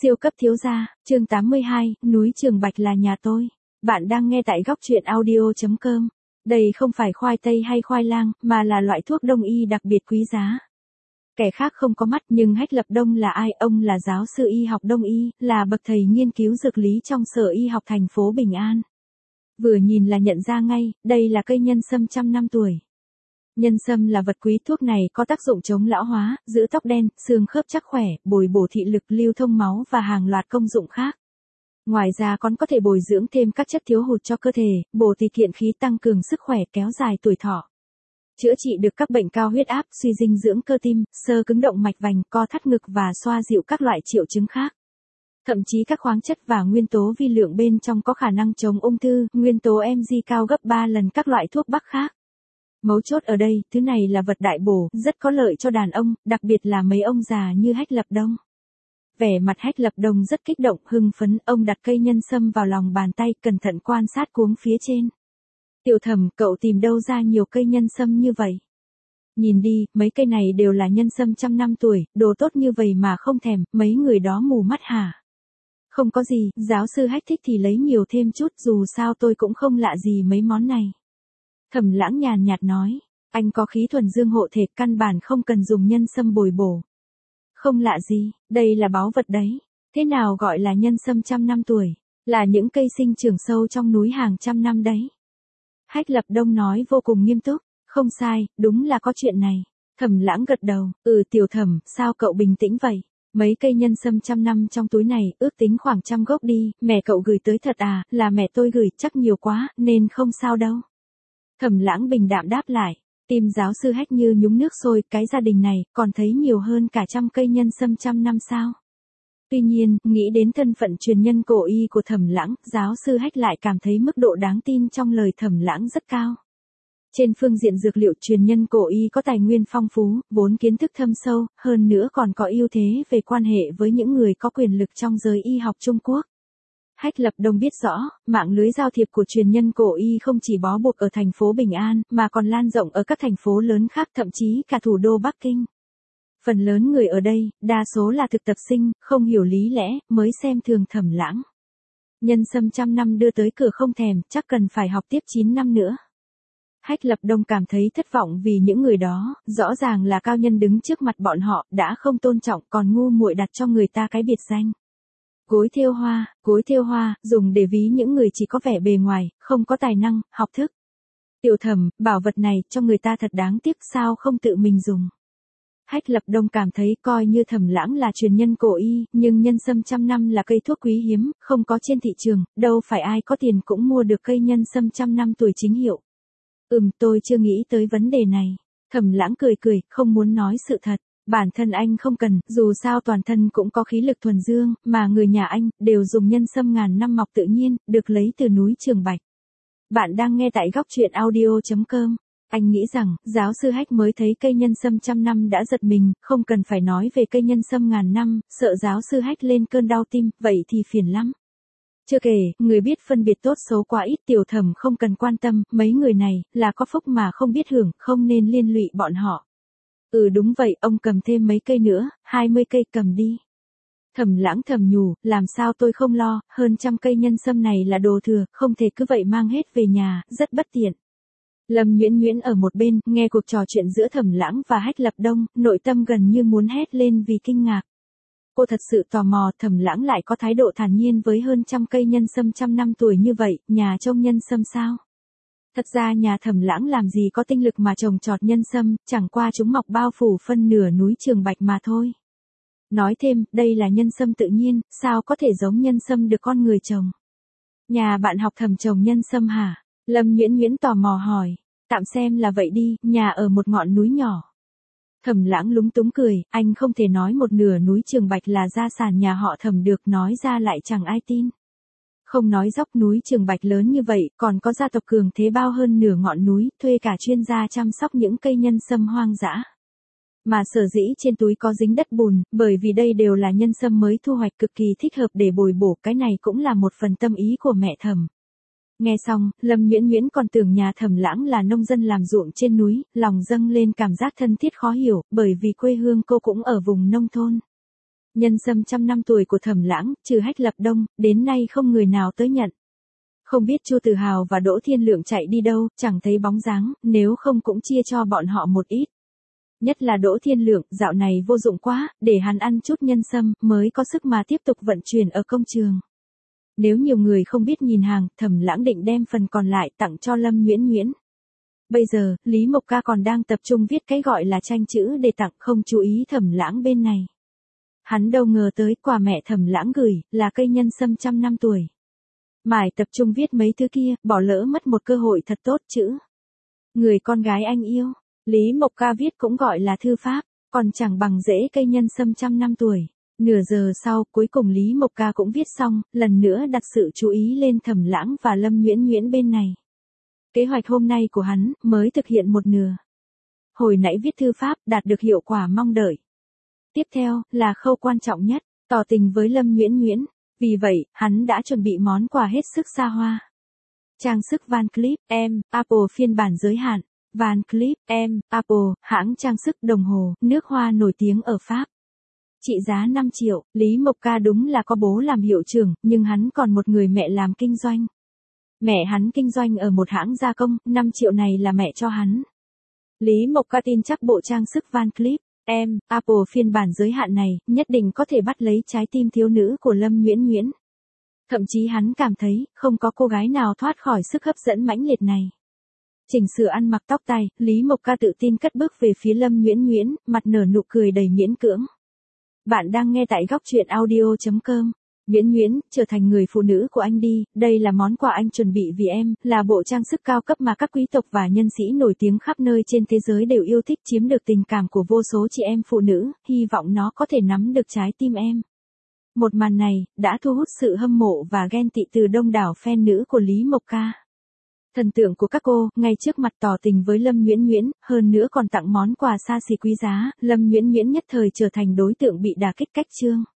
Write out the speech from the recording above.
Siêu cấp thiếu gia, chương 82, núi Trường Bạch là nhà tôi. Bạn đang nghe tại góc truyện audio.com. Đây không phải khoai tây hay khoai lang, mà là loại thuốc đông y đặc biệt quý giá. Kẻ khác không có mắt nhưng Hách Lập Đông là ai? Ông là giáo sư y học đông y, là bậc thầy nghiên cứu dược lý trong Sở Y học thành phố Bình An. Vừa nhìn là nhận ra ngay, đây là cây nhân sâm trăm năm tuổi. Nhân sâm là vật quý, thuốc này có tác dụng chống lão hóa, giữ tóc đen, xương khớp chắc khỏe, bồi bổ thị lực, lưu thông máu và hàng loạt công dụng khác. Ngoài ra còn có thể bồi dưỡng thêm các chất thiếu hụt cho cơ thể, bổ thì kiện khí, tăng cường sức khỏe, kéo dài tuổi thọ. Chữa trị được các bệnh cao huyết áp, suy dinh dưỡng cơ tim, xơ cứng động mạch vành, co thắt ngực và xoa dịu các loại triệu chứng khác. Thậm chí các khoáng chất và nguyên tố vi lượng bên trong có khả năng chống ung thư, nguyên tố Mg cao gấp 3 lần các loại thuốc bắc khác. Mấu chốt ở đây, thứ này là vật đại bổ, rất có lợi cho đàn ông, đặc biệt là mấy ông già như Hách Lập Đông. Vẻ mặt Hách Lập Đông rất kích động, hưng phấn, ông đặt cây nhân sâm vào lòng bàn tay, cẩn thận quan sát cuống phía trên. Tiểu Thẩm, cậu tìm đâu ra nhiều cây nhân sâm như vậy? Nhìn đi, mấy cây này đều là nhân sâm trăm năm tuổi, đồ tốt như vậy mà không thèm, mấy người đó mù mắt hả? Không có gì, giáo sư Hách thích thì lấy nhiều thêm chút, dù sao tôi cũng không lạ gì mấy món này. Thẩm Lãng nhàn nhạt nói, anh có khí thuần dương hộ thể, căn bản không cần dùng nhân sâm bồi bổ. Không lạ gì, đây là báu vật đấy. Thế nào gọi là nhân sâm trăm năm tuổi? Là những cây sinh trưởng sâu trong núi hàng trăm năm đấy. Hách Lập Đông nói vô cùng nghiêm túc, không sai, đúng là có chuyện này. Thẩm Lãng gật đầu, Tiểu Thẩm, sao cậu bình tĩnh vậy? Mấy cây nhân sâm trăm năm trong túi này, ước tính khoảng 100 gốc đi, mẹ cậu gửi tới thật à? Là mẹ tôi gửi, chắc nhiều quá, nên không sao đâu. Thẩm Lãng bình đạm đáp lại, tim giáo sư Hách như nhúng nước sôi, cái gia đình này, còn thấy nhiều hơn cả 100 cây nhân sâm trăm năm sao? Tuy nhiên, nghĩ đến thân phận truyền nhân cổ y của Thẩm Lãng, giáo sư Hách lại cảm thấy mức độ đáng tin trong lời Thẩm Lãng rất cao. Trên phương diện dược liệu, truyền nhân cổ y có tài nguyên phong phú, vốn kiến thức thâm sâu, hơn nữa còn có ưu thế về quan hệ với những người có quyền lực trong giới y học Trung Quốc. Hách Lập Đông biết rõ, mạng lưới giao thiệp của truyền nhân cổ y không chỉ bó buộc ở thành phố Bình An, mà còn lan rộng ở các thành phố lớn khác, thậm chí cả thủ đô Bắc Kinh. Phần lớn người ở đây, đa số là thực tập sinh, không hiểu lý lẽ, mới xem thường Thẩm Lãng. Nhân sâm trăm năm đưa tới cửa không thèm, chắc cần phải học tiếp 9 năm nữa. Hách Lập Đông cảm thấy thất vọng vì những người đó, rõ ràng là cao nhân đứng trước mặt bọn họ, đã không tôn trọng, còn ngu muội đặt cho người ta cái biệt danh. Gối thêu hoa, dùng để ví những người chỉ có vẻ bề ngoài, không có tài năng, học thức. Tiểu Thẩm, bảo vật này cho người ta thật đáng tiếc, sao không tự mình dùng. Hách Lập Đông cảm thấy coi như Thẩm Lãng là truyền nhân cổ y, nhưng nhân sâm trăm năm là cây thuốc quý hiếm, không có trên thị trường, đâu phải ai có tiền cũng mua được cây nhân sâm trăm năm tuổi chính hiệu. Tôi chưa nghĩ tới vấn đề này. Thẩm Lãng cười, không muốn nói sự thật. Bản thân anh không cần, dù sao toàn thân cũng có khí lực thuần dương, mà người nhà anh, đều dùng nhân sâm ngàn năm mọc tự nhiên, được lấy từ núi Trường Bạch. Bạn đang nghe tại góc truyện audio.com. Anh nghĩ rằng, giáo sư Hách mới thấy cây nhân sâm trăm năm đã giật mình, không cần phải nói về cây nhân sâm ngàn năm, sợ giáo sư Hách lên cơn đau tim, vậy thì phiền lắm. Chưa kể, người biết phân biệt tốt xấu quá ít, Tiểu Thẩm không cần quan tâm, mấy người này, là có phúc mà không biết hưởng, không nên liên lụy bọn họ. Đúng vậy, ông cầm thêm mấy cây nữa, 20 cây cầm đi. Thẩm Lãng thầm nhủ, làm sao tôi không lo, hơn 100 cây nhân sâm này là đồ thừa, không thể cứ vậy mang hết về nhà, rất bất tiện. Lâm Nhuyễn Nhuyễn ở một bên, nghe cuộc trò chuyện giữa Thẩm Lãng và Hách Lập Đông, nội tâm gần như muốn hét lên vì kinh ngạc. Cô thật sự tò mò, Thẩm Lãng lại có thái độ thản nhiên với hơn 100 cây nhân sâm trăm năm tuổi như vậy, nhà trông nhân sâm sao? Thật ra nhà Thẩm Lãng làm gì có tinh lực mà trồng trọt nhân sâm, chẳng qua chúng mọc bao phủ phân nửa núi Trường Bạch mà thôi. Nói thêm, đây là nhân sâm tự nhiên, sao có thể giống nhân sâm được con người trồng? Nhà bạn học Thẩm trồng nhân sâm hả? Lâm Nhuyễn Nhuyễn tò mò hỏi. Tạm xem là vậy đi, nhà ở một ngọn núi nhỏ. Thẩm Lãng lúng túng cười, anh không thể nói một nửa núi Trường Bạch là gia sản nhà họ Thẩm được, nói ra lại chẳng ai tin. Không nói dốc núi Trường Bạch lớn như vậy, còn có gia tộc cường thế bao hơn nửa ngọn núi, thuê cả chuyên gia chăm sóc những cây nhân sâm hoang dã. Mà sở dĩ trên túi có dính đất bùn, bởi vì đây đều là nhân sâm mới thu hoạch, cực kỳ thích hợp để bồi bổ, cái này cũng là một phần tâm ý của mẹ Thẩm. Nghe xong, Lâm Nhuyễn Nhuyễn còn tưởng nhà Thẩm Lãng là nông dân làm ruộng trên núi, lòng dâng lên cảm giác thân thiết khó hiểu, bởi vì quê hương cô cũng ở vùng nông thôn. Nhân sâm 100 năm tuổi của Thẩm Lãng, trừ Hách Lập Đông, đến nay không người nào tới nhận. Không biết Chu Tử Hào và Đỗ Thiên Lượng chạy đi đâu, chẳng thấy bóng dáng, nếu không cũng chia cho bọn họ một ít. Nhất là Đỗ Thiên Lượng, dạo này vô dụng quá, để hắn ăn chút nhân sâm, mới có sức mà tiếp tục vận chuyển ở công trường. Nếu nhiều người không biết nhìn hàng, Thẩm Lãng định đem phần còn lại tặng cho Lâm Nguyễn Nguyễn. Bây giờ, Lý Mộc Ca còn đang tập trung viết cái gọi là tranh chữ để tặng, không chú ý Thẩm Lãng bên này. Hắn đâu ngờ tới quà mẹ Thẩm Lãng gửi, là cây nhân sâm 100 năm tuổi. Mải tập trung viết mấy thứ kia, bỏ lỡ mất một cơ hội thật tốt chữ. Người con gái anh yêu, Lý Mộc Ca viết cũng gọi là thư pháp, còn chẳng bằng dễ cây nhân sâm 100 năm tuổi. Nửa giờ sau, cuối cùng Lý Mộc Ca cũng viết xong, lần nữa đặt sự chú ý lên Thẩm Lãng và Lâm Nguyễn Nguyễn bên này. Kế hoạch hôm nay của hắn, mới thực hiện một nửa. Hồi nãy viết thư pháp, đạt được hiệu quả mong đợi. Tiếp theo, là khâu quan trọng nhất, tỏ tình với Lâm Nguyễn Nguyễn. Vì vậy, hắn đã chuẩn bị món quà hết sức xa hoa. Trang sức Van Cleef M, Apple phiên bản giới hạn. Van Cleef M, Apple, hãng trang sức đồng hồ, nước hoa nổi tiếng ở Pháp. Trị giá 5 triệu, Lý Mộc Ca đúng là có bố làm hiệu trưởng, nhưng hắn còn một người mẹ làm kinh doanh. Mẹ hắn kinh doanh ở một hãng gia công, 5 triệu này là mẹ cho hắn. Lý Mộc Ca tin chắc bộ trang sức Van Cleef M, Apple phiên bản giới hạn này, nhất định có thể bắt lấy trái tim thiếu nữ của Lâm Nguyễn Nguyễn. Thậm chí hắn cảm thấy, không có cô gái nào thoát khỏi sức hấp dẫn mãnh liệt này. Chỉnh sửa ăn mặc tóc tai, Lý Mộc Ca tự tin cất bước về phía Lâm Nguyễn Nguyễn, mặt nở nụ cười đầy miễn cưỡng. Bạn đang nghe tại góc truyện audio.com. Nguyễn Nguyễn, trở thành người phụ nữ của anh đi, đây là món quà anh chuẩn bị vì em, là bộ trang sức cao cấp mà các quý tộc và nhân sĩ nổi tiếng khắp nơi trên thế giới đều yêu thích, chiếm được tình cảm của vô số chị em phụ nữ, hy vọng nó có thể nắm được trái tim em. Một màn này, đã thu hút sự hâm mộ và ghen tị từ đông đảo fan nữ của Lý Mộc Ca. Thần tượng của các cô, ngay trước mặt tỏ tình với Lâm Nguyễn Nguyễn, hơn nữa còn tặng món quà xa xỉ quý giá, Lâm Nguyễn Nguyễn nhất thời trở thành đối tượng bị đả kích cách chương.